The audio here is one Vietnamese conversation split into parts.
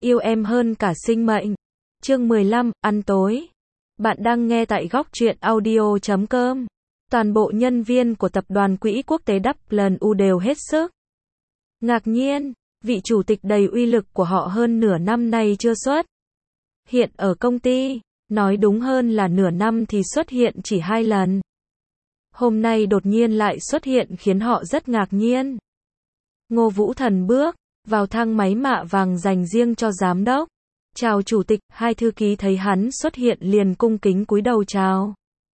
yêu em hơn cả sinh mệnh. Chương 15, ăn tối. Bạn đang nghe tại góc truyện audio.com. Toàn bộ nhân viên của tập đoàn Quỹ Quốc tế WU đều hết sức ngạc nhiên, vị chủ tịch đầy uy lực của họ hơn nửa năm nay chưa xuất hiện ở công ty, nói đúng hơn là nửa năm thì xuất hiện chỉ 2 lần. Hôm nay đột nhiên lại xuất hiện khiến họ rất ngạc nhiên. Ngô Vũ Thần bước vào thang máy mạ vàng dành riêng cho giám đốc. Chào chủ tịch, hai thư ký thấy hắn xuất hiện liền cung kính cúi đầu chào.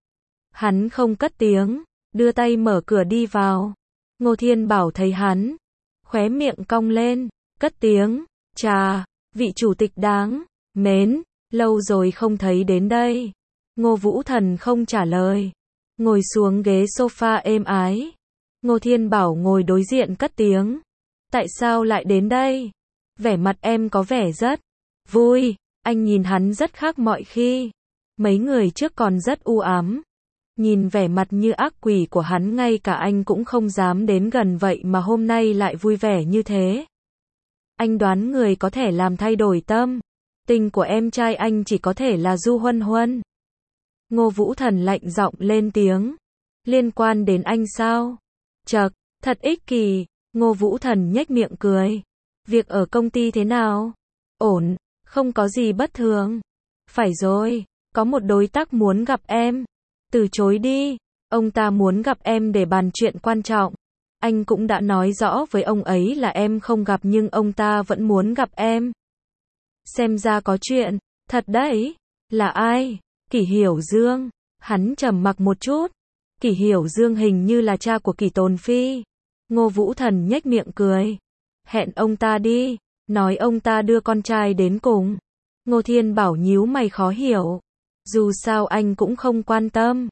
Hắn không cất tiếng, đưa tay mở cửa đi vào. Ngô Thiên Bảo thấy hắn, khóe miệng cong lên, cất tiếng, chà, vị chủ tịch đáng mến, lâu rồi không thấy đến đây. Ngô Vũ Thần không trả lời, ngồi xuống ghế sofa êm ái. Ngô Thiên Bảo ngồi đối diện cất tiếng, tại sao lại đến đây? Vẻ mặt em có vẻ rất vui, anh nhìn hắn rất khác mọi khi. Mấy người trước còn rất u ám. Nhìn vẻ mặt như ác quỷ của hắn ngay cả anh cũng không dám đến gần vậy mà hôm nay lại vui vẻ như thế. Anh đoán người có thể làm thay đổi tâm tình của em trai anh chỉ có thể là Du Huân Huân. Ngô Vũ Thần lạnh giọng lên tiếng. Liên quan đến anh sao? Chậc, thật ích kỷ. Ngô Vũ Thần nhếch miệng cười. Việc ở công ty thế nào? Ổn, không có gì bất thường. Phải rồi, có một đối tác muốn gặp em. Từ chối đi, ông ta muốn gặp em để bàn chuyện quan trọng. Anh cũng đã nói rõ với ông ấy là em không gặp nhưng ông ta vẫn muốn gặp em. Xem ra có chuyện, thật đấy. Là ai? Kỷ Hiểu Dương. Hắn trầm mặc một chút. Kỷ Hiểu Dương hình như là cha của Kỷ Tồn Phi. Ngô Vũ Thần nhếch miệng cười. Hẹn ông ta đi, nói ông ta đưa con trai đến cùng. Ngô Thiên Bảo nhíu mày khó hiểu. Dù sao anh cũng không quan tâm.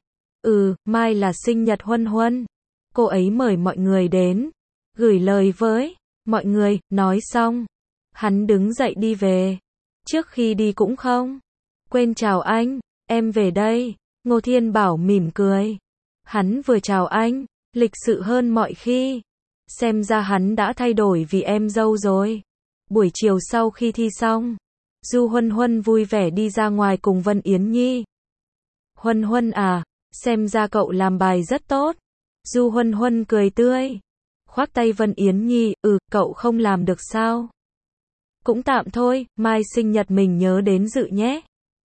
Mai là sinh nhật Huân Huân. Cô ấy mời mọi người đến. Gửi lời với mọi người, nói xong. Hắn đứng dậy đi về. Trước khi đi cũng không quên chào anh, em về đây. Ngô Thiên Bảo mỉm cười. Hắn vừa chào anh, lịch sự hơn mọi khi. Xem ra hắn đã thay đổi vì em dâu rồi. Buổi chiều sau khi thi xong, Du Huân Huân vui vẻ đi ra ngoài cùng Vân Yến Nhi. Huân Huân à, xem ra cậu làm bài rất tốt. Du Huân Huân cười tươi, khoác tay Vân Yến Nhi, cậu không làm được sao? Cũng tạm thôi, mai sinh nhật mình nhớ đến dự nhé.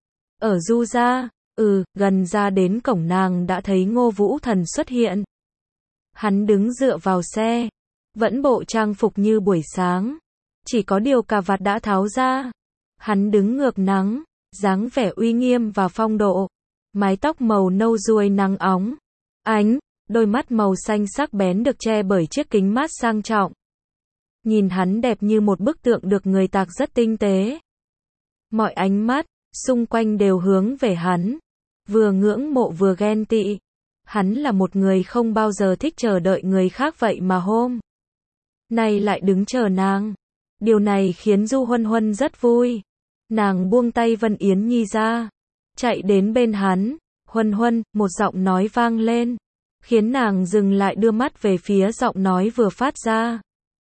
Ở Du gia, gần ra đến cổng nàng đã thấy Ngô Vũ Thần xuất hiện. Hắn đứng dựa vào xe, vẫn bộ trang phục như buổi sáng, chỉ có điều cà vạt đã tháo ra. Hắn đứng ngược nắng, dáng vẻ uy nghiêm và phong độ, mái tóc màu nâu ruồi nắng óng ánh, đôi mắt màu xanh sắc bén được che bởi chiếc kính mát sang trọng. Nhìn hắn đẹp như một bức tượng được người tạc rất tinh tế. Mọi ánh mắt xung quanh đều hướng về hắn, vừa ngưỡng mộ vừa ghen tị. Hắn là một người không bao giờ thích chờ đợi người khác vậy mà hôm nay lại đứng chờ nàng. Điều này khiến Du Huân Huân rất vui. Nàng buông tay Vân Yến Nhi ra, chạy đến bên hắn. Huân Huân, một giọng nói vang lên, khiến nàng dừng lại đưa mắt về phía giọng nói vừa phát ra.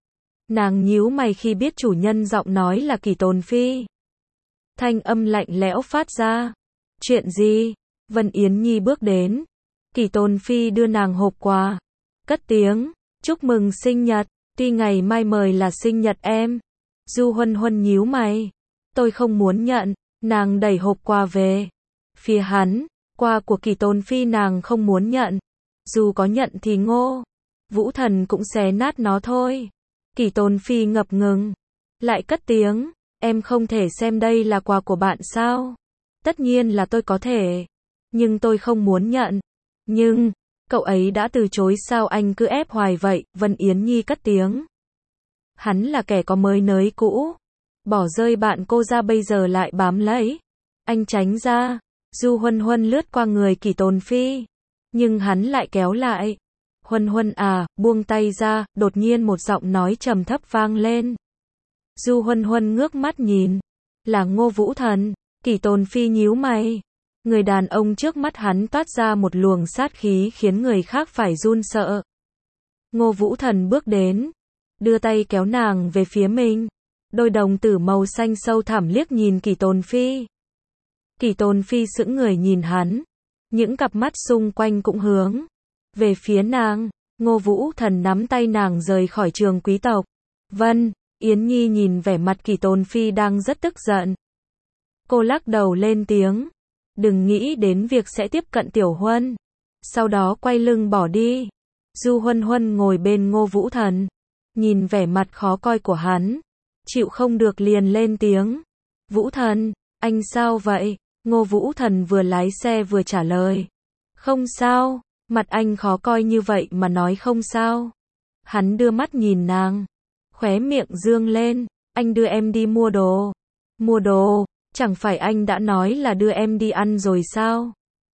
Nàng nhíu mày khi biết chủ nhân giọng nói là Kỷ Tồn Phi. Thanh âm lạnh lẽo phát ra. Chuyện gì? Vân Yến Nhi bước đến. Kỷ Tồn Phi đưa nàng hộp quà. Cất tiếng, chúc mừng sinh nhật, tuy ngày mai mời là sinh nhật em. Du Huân Huân nhíu mày. Tôi không muốn nhận. Nàng đẩy hộp quà về phía hắn. Quà của Kỷ Tồn Phi nàng không muốn nhận. Dù có nhận thì Ngô Vũ Thần cũng xé nát nó thôi. Kỷ Tồn Phi ngập ngừng, lại cất tiếng, em không thể xem đây là quà của bạn sao? Tất nhiên là tôi có thể, nhưng tôi không muốn nhận. Nhưng, cậu ấy đã từ chối sao anh cứ ép hoài vậy? Vân Yến Nhi cất tiếng. Hắn là kẻ có mới nới cũ, bỏ rơi bạn cô ra bây giờ lại bám lấy. Anh tránh ra. Du Huân Huân lướt qua người Kỷ Tồn Phi, nhưng hắn lại kéo lại. Huân Huân à, buông tay ra. Đột nhiên một giọng nói trầm thấp vang lên. Du Huân Huân ngước mắt nhìn, là Ngô Vũ Thần. Kỷ Tồn Phi nhíu mày. Người đàn ông trước mắt hắn toát ra một luồng sát khí khiến người khác phải run sợ. Ngô Vũ Thần bước đến, đưa tay kéo nàng về phía mình. Đôi đồng tử màu xanh sâu thẳm liếc nhìn Kỷ Tồn Phi. Kỷ Tồn Phi sững người nhìn hắn. Những cặp mắt xung quanh cũng hướng về phía nàng. Ngô Vũ Thần nắm tay nàng rời khỏi trường quý tộc. Vân, Yến Nhi nhìn vẻ mặt Kỷ Tồn Phi đang rất tức giận. Cô lắc đầu lên tiếng. Đừng nghĩ đến việc sẽ tiếp cận Tiểu Huân. Sau đó quay lưng bỏ đi. Du Huân Huân ngồi bên Ngô Vũ Thần. Nhìn vẻ mặt khó coi của hắn. Chịu không được liền lên tiếng. Vũ Thần, anh sao vậy? Ngô Vũ Thần vừa lái xe vừa trả lời. Không sao, mặt anh khó coi như vậy mà nói không sao. Hắn đưa mắt nhìn nàng. Khóe miệng dương lên. Anh đưa em đi mua đồ. Mua đồ? Chẳng phải anh đã nói là đưa em đi ăn rồi sao?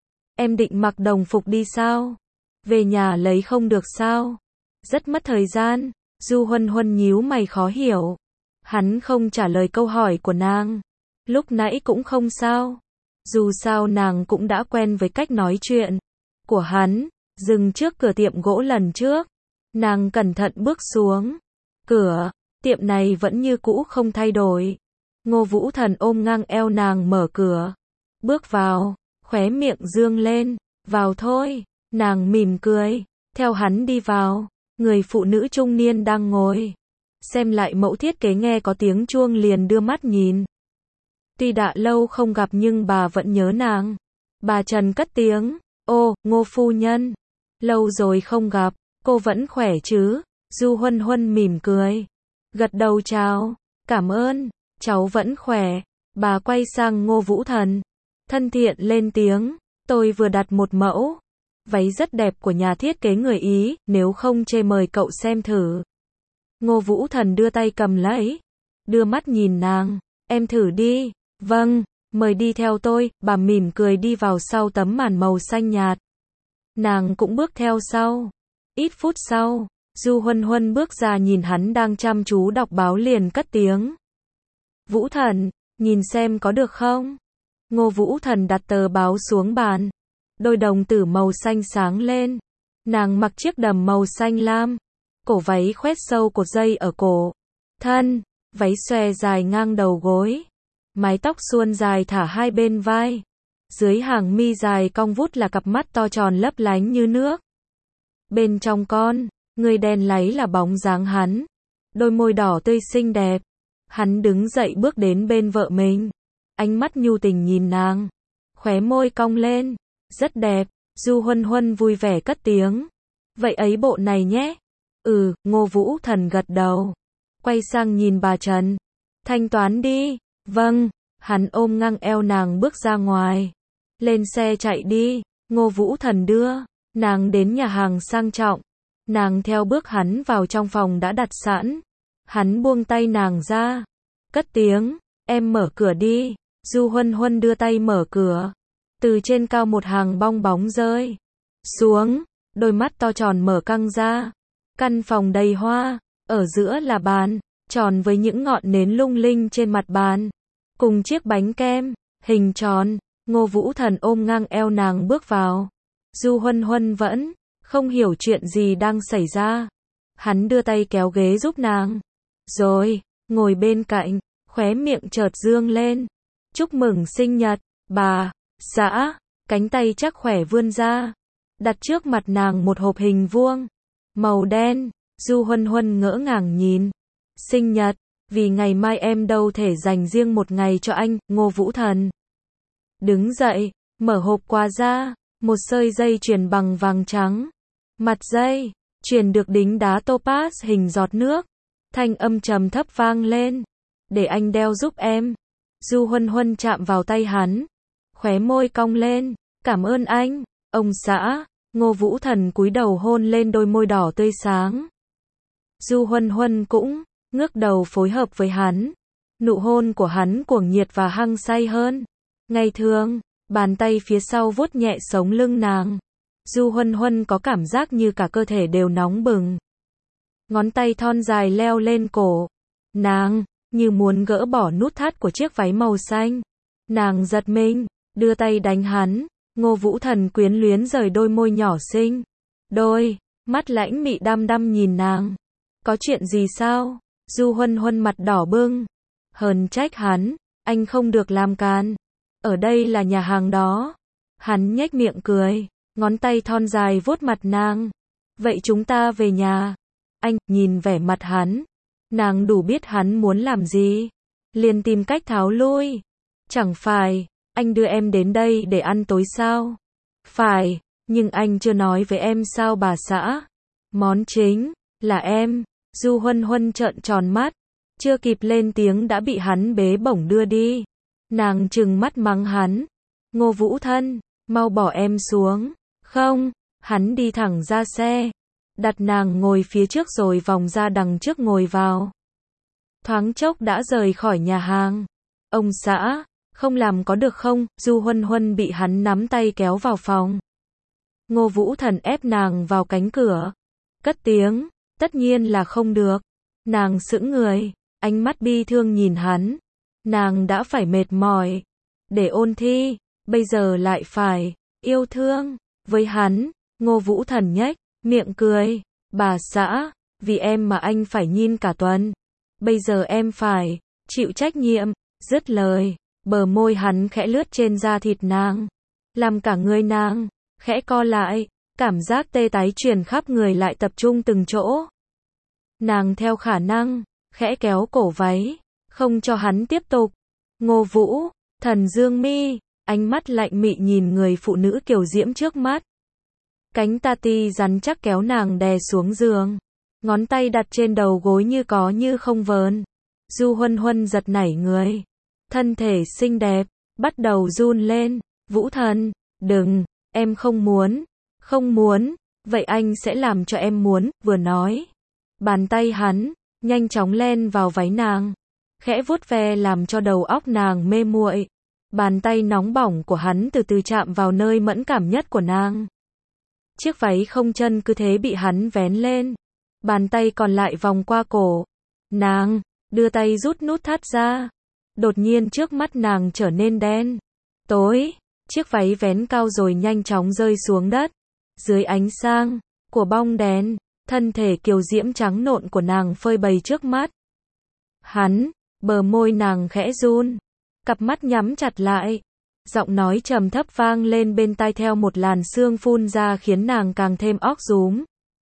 Em định mặc đồng phục đi sao? Về nhà lấy không được sao? Rất mất thời gian. Du Huân Huân nhíu mày khó hiểu. Hắn không trả lời câu hỏi của nàng. Lúc nãy cũng không sao. Dù sao nàng cũng đã quen với cách nói chuyện của hắn. Dừng trước cửa tiệm gỗ lần trước. Nàng cẩn thận bước xuống. Cửa tiệm này vẫn như cũ không thay đổi. Ngô Vũ Thần ôm ngang eo nàng mở cửa. Bước vào, khóe miệng dương lên. Vào thôi. Nàng mỉm cười. Theo hắn đi vào. Người phụ nữ trung niên đang ngồi. Xem lại mẫu thiết kế nghe có tiếng chuông liền đưa mắt nhìn. Tuy đã lâu không gặp nhưng bà vẫn nhớ nàng. Bà Trần cất tiếng. Ô, Ngô phu nhân. Lâu rồi không gặp. Cô vẫn khỏe chứ? Du Huân Huân mỉm cười. Gật đầu chào. Cảm ơn. Cháu vẫn khỏe. Bà quay sang Ngô Vũ Thần. Thân thiện lên tiếng. Tôi vừa đặt một mẫu váy rất đẹp của nhà thiết kế người Ý. Nếu không chê mời cậu xem thử. Ngô Vũ Thần đưa tay cầm lấy. Đưa mắt nhìn nàng. Em thử đi. Vâng, mời đi theo tôi. Bà mỉm cười đi vào sau tấm màn màu xanh nhạt. Nàng cũng bước theo sau. Ít phút sau, Du Huân Huân bước ra nhìn hắn đang chăm chú đọc báo liền cất tiếng. Vũ Thần, nhìn xem có được không? Ngô Vũ Thần đặt tờ báo xuống bàn. Đôi đồng tử màu xanh sáng lên. Nàng mặc chiếc đầm màu xanh lam. Cổ váy khoét sâu cột dây ở cổ. Thân, váy xòe dài ngang đầu gối. Mái tóc suôn dài thả hai bên vai. Dưới hàng mi dài cong vút là cặp mắt to tròn lấp lánh như nước. Bên trong con, người đen láy là bóng dáng hắn. Đôi môi đỏ tươi xinh đẹp. Hắn đứng dậy bước đến bên vợ mình. Ánh mắt nhu tình nhìn nàng. Khóe môi cong lên. Rất đẹp. Du Huân Huân vui vẻ cất tiếng. Vậy ấy bộ này nhé. Ngô Vũ Thần gật đầu. Quay sang nhìn bà Trần. Thanh toán đi. Vâng. Hắn ôm ngang eo nàng bước ra ngoài. Lên xe chạy đi. Ngô Vũ Thần đưa nàng đến nhà hàng sang trọng. Nàng theo bước hắn vào trong phòng đã đặt sẵn. Hắn buông tay nàng ra. Cất tiếng. Em mở cửa đi. Du Huân Huân đưa tay mở cửa. Từ trên cao một hàng bong bóng rơi xuống. Đôi mắt to tròn mở căng ra. Căn phòng đầy hoa. Ở giữa là bàn tròn với những ngọn nến lung linh trên mặt bàn. Cùng chiếc bánh kem hình tròn. Ngô Vũ Thần ôm ngang eo nàng bước vào. Du Huân Huân vẫn không hiểu chuyện gì đang xảy ra. Hắn đưa tay kéo ghế giúp nàng. Rồi, ngồi bên cạnh, khóe miệng chợt dương lên. Chúc mừng sinh nhật, bà, xã. Cánh tay chắc khỏe vươn ra. Đặt trước mặt nàng một hộp hình vuông. Màu đen. Du Huân Huân ngỡ ngàng nhìn. Sinh nhật, vì ngày mai em đâu thể dành riêng một ngày cho anh. Ngô Vũ Thần đứng dậy, mở hộp quà ra. Một sợi dây chuyền bằng vàng trắng. Mặt dây chuyền được đính đá topaz hình giọt nước. Thanh âm trầm thấp vang lên. Để anh đeo giúp em. Du Huân Huân chạm vào tay hắn. Khóe môi cong lên. Cảm ơn anh, ông xã. Ngô Vũ Thần cúi đầu hôn lên đôi môi đỏ tươi sáng. Du Huân Huân cũng ngước đầu phối hợp với hắn. Nụ hôn của hắn cuồng nhiệt và hăng say hơn ngày thường. Bàn tay phía sau vuốt nhẹ sống lưng nàng. Du Huân Huân có cảm giác như cả cơ thể đều nóng bừng. Ngón tay thon dài leo lên cổ nàng, như muốn gỡ bỏ nút thắt của chiếc váy màu xanh. Nàng giật mình, đưa tay đánh hắn. Ngô Vũ Thần quyến luyến rời đôi môi nhỏ xinh. Đôi mắt lãnh mị đăm đăm nhìn nàng. Có chuyện gì sao? Du Huân Huân mặt đỏ bừng. Hờn trách hắn, anh không được làm càn. Ở đây là nhà hàng đó. Hắn nhếch miệng cười, ngón tay thon dài vuốt mặt nàng. Vậy chúng ta về nhà. Anh, nhìn vẻ mặt hắn. Nàng đủ biết hắn muốn làm gì. Liền tìm cách tháo lui. Chẳng phải, anh đưa em đến đây để ăn tối sao? Phải, nhưng anh chưa nói với em sao bà xã. Món chính, là em. Du Huân Huân trợn tròn mắt. Chưa kịp lên tiếng đã bị hắn bế bổng đưa đi. Nàng trừng mắt mắng hắn. Ngô Vũ Thân, mau bỏ em xuống. Không, hắn đi thẳng ra xe. Đặt nàng ngồi phía trước rồi vòng ra đằng trước ngồi vào. Thoáng chốc đã rời khỏi nhà hàng. Ông xã, không làm có được không? Du Huân Huân bị hắn nắm tay kéo vào phòng. Ngô Vũ Thần ép nàng vào cánh cửa. Cất tiếng, tất nhiên là không được. Nàng sững người, ánh mắt bi thương nhìn hắn. Nàng đã phải mệt mỏi để ôn thi, bây giờ lại phải yêu thương với hắn. Ngô Vũ Thần nhếch miệng cười, bà xã, vì em mà anh phải nhìn cả tuần. Bây giờ em phải chịu trách nhiệm. Dứt lời, bờ môi hắn khẽ lướt trên da thịt nàng, làm cả người nàng khẽ co lại, cảm giác tê tái truyền khắp người lại tập trung từng chỗ. Nàng theo khả năng khẽ kéo cổ váy, không cho hắn tiếp tục. Ngô Vũ Thần dương mi, ánh mắt lạnh mị nhìn người phụ nữ kiều diễm trước mắt. Cánh tati rắn chắc kéo nàng đè xuống giường, ngón tay đặt trên đầu gối như có như không vờn. Du Huân Huân giật nảy người, thân thể xinh đẹp bắt đầu run lên. Vũ Thần, đừng, em không muốn. Không muốn, vậy anh sẽ làm cho em muốn. Vừa nói, bàn tay hắn nhanh chóng len vào váy nàng, khẽ vuốt ve làm cho đầu óc nàng mê muội. Bàn tay nóng bỏng của hắn từ từ chạm vào nơi mẫn cảm nhất của nàng. Chiếc váy không chân cứ thế bị hắn vén lên. Bàn tay còn lại vòng qua cổ nàng, đưa tay rút nút thắt ra. Đột nhiên trước mắt nàng trở nên đen tối, chiếc váy vén cao rồi nhanh chóng rơi xuống đất. Dưới ánh sáng của bóng đèn, thân thể kiều diễm trắng nộn của nàng phơi bày trước mắt hắn. Bờ môi nàng khẽ run, cặp mắt nhắm chặt lại. Giọng nói trầm thấp vang lên bên tai theo một làn sương phun ra khiến nàng càng thêm óc rúm.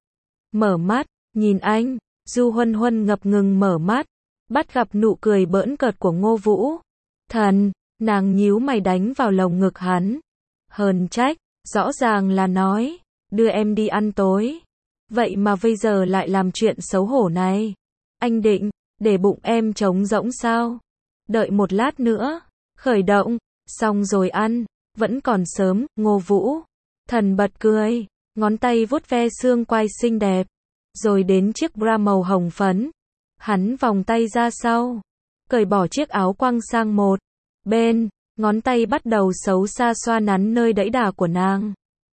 Mở mắt, nhìn anh. Du Huân Huân ngập ngừng mở mắt, bắt gặp nụ cười bỡn cợt của Ngô Vũ Thần. Nàng nhíu mày đánh vào lồng ngực hắn. Hờn trách, rõ ràng là nói, đưa em đi ăn tối. Vậy mà bây giờ lại làm chuyện xấu hổ này. Anh định để bụng em trống rỗng sao? Đợi một lát nữa, khởi động, xong rồi ăn, vẫn còn sớm. Ngô Vũ Thần bật cười, ngón tay vuốt ve xương quai xinh đẹp, rồi đến chiếc bra màu hồng phấn. Hắn vòng tay ra sau, cởi bỏ chiếc áo quăng sang một bên, ngón tay bắt đầu xấu xa xoa nắn nơi đẫy đà của nàng.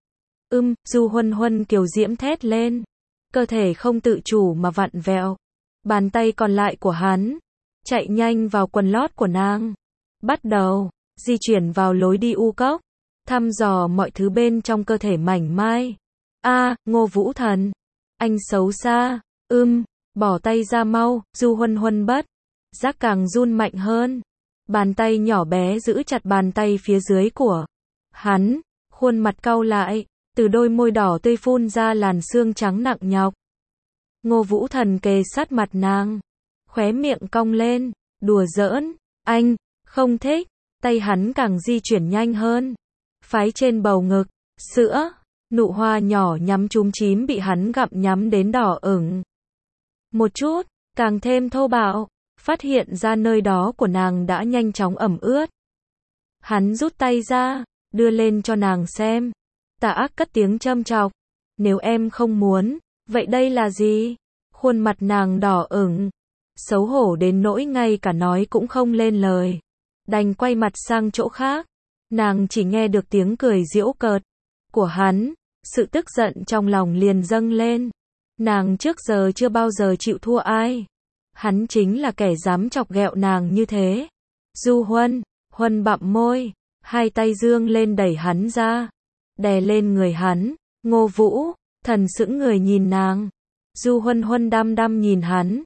Du Huân Huân kiều diễm thét lên, cơ thể không tự chủ mà vặn vẹo. Bàn tay còn lại của hắn chạy nhanh vào quần lót của nàng, bắt đầu di chuyển vào lối đi u cốc, thăm dò mọi thứ bên trong cơ thể mảnh mai. Ngô Vũ Thần, anh xấu xa. Bỏ tay ra mau. Du Huân Huân bất giác càng run mạnh hơn. Bàn tay nhỏ bé giữ chặt bàn tay phía dưới của hắn, khuôn mặt cau lại, từ đôi môi đỏ tươi phun ra làn sương trắng nặng nhọc. Ngô Vũ Thần kề sát mặt nàng, khóe miệng cong lên, đùa giỡn. Anh không thích. Tay hắn càng di chuyển nhanh hơn, phái trên bầu ngực, sữa, nụ hoa nhỏ nhắm chúm chím bị hắn gặm nhắm đến đỏ ửng. Một chút, càng thêm thô bạo, phát hiện ra nơi đó của nàng đã nhanh chóng ẩm ướt. Hắn rút tay ra, đưa lên cho nàng xem. Tà ác cất tiếng châm chọc. Nếu em không muốn, vậy đây là gì? Khuôn mặt nàng đỏ ửng, xấu hổ đến nỗi ngay cả nói cũng không lên lời. Đành quay mặt sang chỗ khác. Nàng chỉ nghe được tiếng cười giễu cợt của hắn, sự tức giận trong lòng liền dâng lên. Nàng trước giờ chưa bao giờ chịu thua ai. Hắn chính là kẻ dám chọc ghẹo nàng như thế. Du Huân Huân bặm môi, hai tay dương lên đẩy hắn ra, đè lên người hắn. Ngô Vũ Thần sững người nhìn nàng. Du Huân Huân đăm đăm nhìn hắn,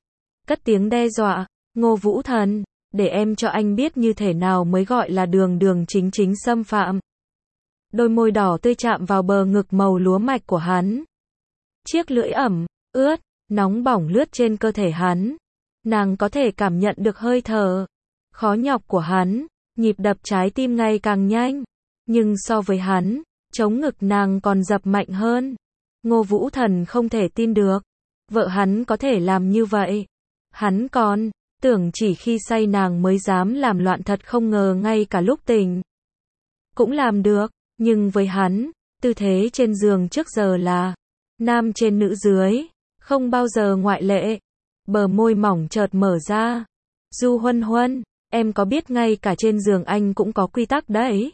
cất tiếng đe dọa, Ngô Vũ Thần, để em cho anh biết như thế nào mới gọi là đường đường chính chính xâm phạm. Đôi môi đỏ tươi chạm vào bờ ngực màu lúa mạch của hắn. Chiếc lưỡi ẩm, ướt, nóng bỏng lướt trên cơ thể hắn. Nàng có thể cảm nhận được hơi thở khó nhọc của hắn, nhịp đập trái tim ngày càng nhanh. Nhưng so với hắn, chống ngực nàng còn dập mạnh hơn. Ngô Vũ Thần không thể tin được. Vợ hắn có thể làm như vậy. Hắn còn tưởng chỉ khi say nàng mới dám làm loạn, thật không ngờ ngay cả lúc tỉnh cũng làm được. Nhưng với hắn, tư thế trên giường trước giờ là nam trên nữ dưới, không bao giờ ngoại lệ. Bờ môi mỏng chợt mở ra. Du Huân Huân, em có biết ngay cả trên giường anh cũng có quy tắc đấy.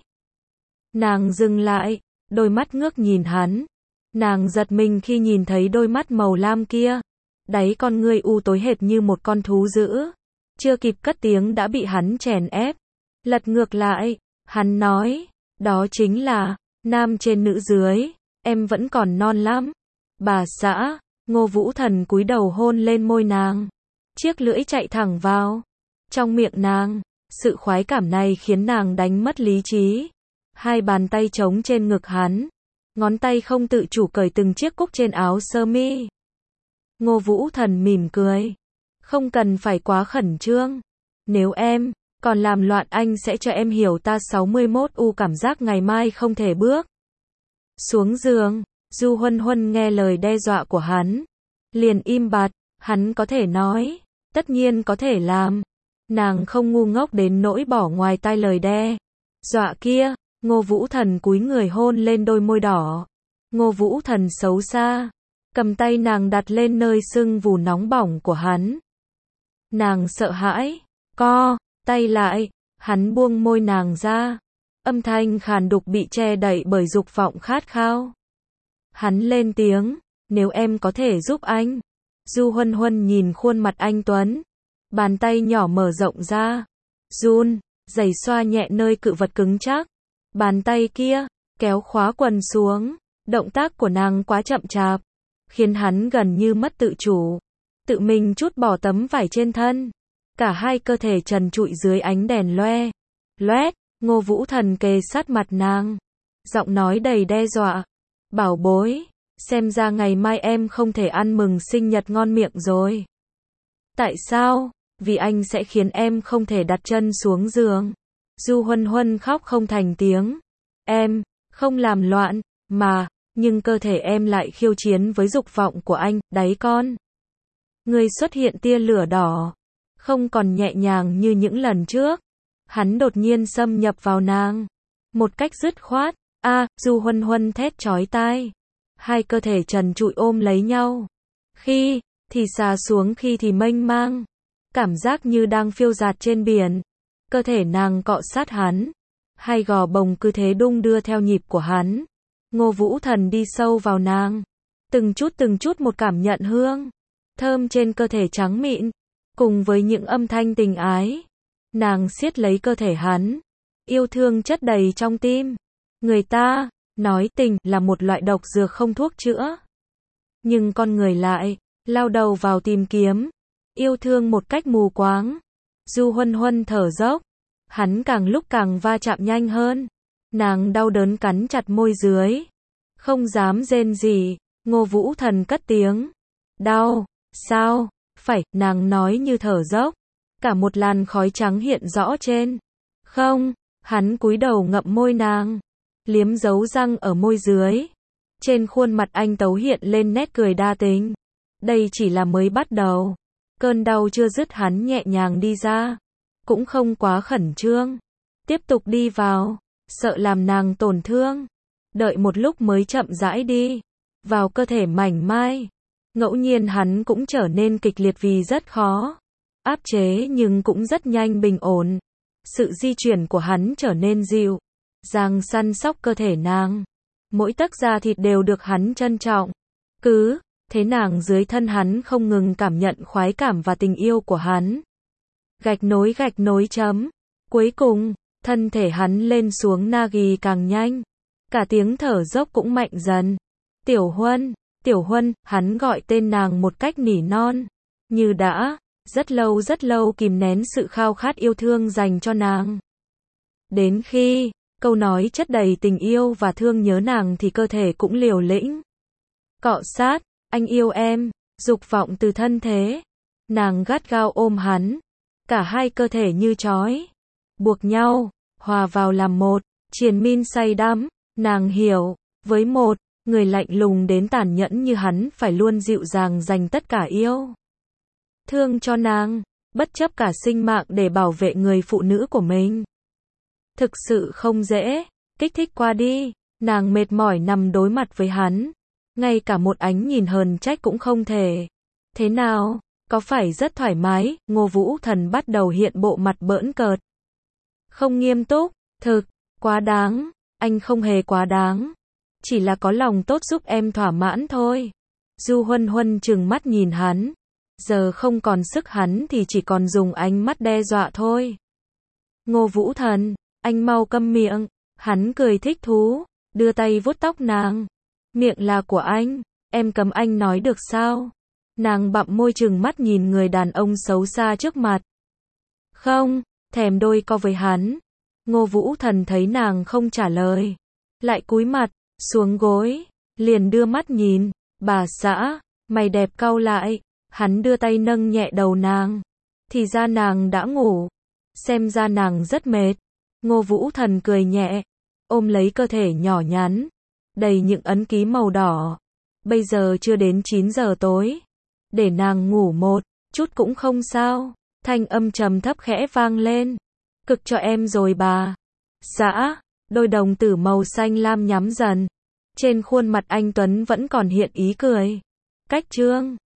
Nàng dừng lại, đôi mắt ngước nhìn hắn. Nàng giật mình khi nhìn thấy đôi mắt màu lam kia. Đáy con ngươi u tối hệt như một con thú dữ. Chưa kịp cất tiếng đã bị hắn chèn ép. Lật ngược lại, hắn nói, đó chính là nam trên nữ dưới, em vẫn còn non lắm. Bà xã. Ngô Vũ Thần cúi đầu hôn lên môi nàng. Chiếc lưỡi chạy thẳng vào trong miệng nàng. Sự khoái cảm này khiến nàng đánh mất lý trí. Hai bàn tay trống trên ngực hắn. Ngón tay không tự chủ cởi từng chiếc cúc trên áo sơ mi. Ngô Vũ Thần mỉm cười. Không cần phải quá khẩn trương. Nếu em còn làm loạn anh sẽ cho em hiểu ta 61 u cảm giác ngày mai không thể bước xuống giường. Du Huân Huân nghe lời đe dọa của hắn, liền im bặt. Hắn có thể nói, tất nhiên có thể làm. Nàng không ngu ngốc đến nỗi bỏ ngoài tai lời đe dọa kia. Ngô Vũ Thần cúi người hôn lên đôi môi đỏ. Ngô Vũ Thần xấu xa, cầm tay nàng đặt lên nơi sưng vù nóng bỏng của hắn. Nàng sợ hãi, co tay lại, hắn buông môi nàng ra. Âm thanh khàn đục bị che đậy bởi dục vọng khát khao. Hắn lên tiếng, nếu em có thể giúp anh. Du Huân Huân nhìn khuôn mặt anh tuấn. Bàn tay nhỏ mở rộng ra. Run, giày xoa nhẹ nơi cự vật cứng chắc. Bàn tay kia, kéo khóa quần xuống. Động tác của nàng quá chậm chạp, khiến hắn gần như mất tự chủ. Tự mình trút bỏ tấm vải trên thân. Cả hai cơ thể trần trụi dưới ánh đèn loe loét. Ngô Vũ Thần kề sát mặt nàng. Giọng nói đầy đe dọa. Bảo bối, xem ra ngày mai em không thể ăn mừng sinh nhật ngon miệng rồi. Tại sao? Vì anh sẽ khiến em không thể đặt chân xuống giường. Du Huân Huân khóc không thành tiếng. Em không làm loạn, mà, nhưng cơ thể em lại khiêu chiến với dục vọng của anh, đáy con. Người xuất hiện tia lửa đỏ, không còn nhẹ nhàng như những lần trước. Hắn đột nhiên xâm nhập vào nàng, một cách dứt khoát. Du Huân Huân thét chói tai. Hai cơ thể trần trụi ôm lấy nhau. Khi thì xà xuống, khi thì mênh mang. Cảm giác như đang phiêu dạt trên biển. Cơ thể nàng cọ sát hắn. Hai gò bồng cứ thế đung đưa theo nhịp của hắn. Ngô Vũ Thần đi sâu vào nàng. Từng chút một cảm nhận hương thơm trên cơ thể trắng mịn. Cùng với những âm thanh tình ái. Nàng siết lấy cơ thể hắn. Yêu thương chất đầy trong tim. Người ta nói tình là một loại độc dược không thuốc chữa. Nhưng con người lại lao đầu vào tìm kiếm yêu thương một cách mù quáng. Du Huân Huân thở dốc. Hắn càng lúc càng va chạm nhanh hơn. Nàng đau đớn cắn chặt môi dưới. Không dám rên rỉ. Ngô Vũ Thần cất tiếng. Đau, sao? Phải, nàng nói như thở dốc. Cả một làn khói trắng hiện rõ trên. Không, hắn cúi đầu ngậm môi nàng. Liếm dấu răng ở môi dưới. Trên khuôn mặt anh tấu hiện lên nét cười đa tình. Đây chỉ là mới bắt đầu. Cơn đau chưa dứt, hắn nhẹ nhàng đi ra. Cũng không quá khẩn trương. Tiếp tục đi vào. Sợ làm nàng tổn thương. Đợi một lúc mới chậm rãi đi vào cơ thể mảnh mai. Ngẫu nhiên hắn cũng trở nên kịch liệt vì rất khó áp chế, nhưng cũng rất nhanh bình ổn. Sự di chuyển của hắn trở nên dịu dàng săn sóc cơ thể nàng. Mỗi tấc da thịt đều được hắn trân trọng. Cứ thế nàng dưới thân hắn không ngừng cảm nhận khoái cảm và tình yêu của hắn. Gạch nối chấm. Cuối cùng, thân thể hắn lên xuống nagi càng nhanh. Cả tiếng thở dốc cũng mạnh dần. Tiểu Huân, hắn gọi tên nàng một cách nỉ non. Như đã rất lâu kìm nén sự khao khát yêu thương dành cho nàng. Đến khi, câu nói chất đầy tình yêu và thương nhớ nàng thì cơ thể cũng liều lĩnh. Cọ sát, anh yêu em, dục vọng từ thân thế. Nàng gắt gao ôm hắn. Cả hai cơ thể như trói buộc nhau, hòa vào làm một, triền miên say đắm. Nàng hiểu, với một người lạnh lùng đến tàn nhẫn như hắn phải luôn dịu dàng dành tất cả yêu thương cho nàng, bất chấp cả sinh mạng để bảo vệ người phụ nữ của mình. Thực sự không dễ, kích thích qua đi, nàng mệt mỏi nằm đối mặt với hắn. Ngay cả một ánh nhìn hờn trách cũng không thể. Thế nào, có phải rất thoải mái? Ngô Vũ Thần bắt đầu hiện bộ mặt bỡn cợt. Không nghiêm túc, thực, quá đáng, anh không hề quá đáng. Chỉ là có lòng tốt giúp em thỏa mãn thôi. Du Huân Huân trừng mắt nhìn hắn. Giờ không còn sức hắn thì chỉ còn dùng ánh mắt đe dọa thôi. Ngô Vũ Thần, anh mau câm miệng. Hắn cười thích thú, đưa tay vuốt tóc nàng. Miệng là của anh, em cấm anh nói được sao? Nàng bặm môi trừng mắt nhìn người đàn ông xấu xa trước mặt. Không, thèm đôi co với hắn. Ngô Vũ Thần thấy nàng không trả lời, lại cúi mặt xuống gối, liền đưa mắt nhìn. Bà xã, mày đẹp cau lại. Hắn đưa tay nâng nhẹ đầu nàng. Thì ra nàng đã ngủ. Xem ra nàng rất mệt. Ngô Vũ Thần cười nhẹ, ôm lấy cơ thể nhỏ nhắn, đầy những ấn ký màu đỏ. Bây giờ chưa đến 9 giờ tối. Để nàng ngủ một chút cũng không sao. Thanh âm trầm thấp khẽ vang lên. Cực cho em rồi bà xã. Đôi đồng tử màu xanh lam nhắm dần. Trên khuôn mặt anh Tuấn vẫn còn hiện ý cười. Cách chương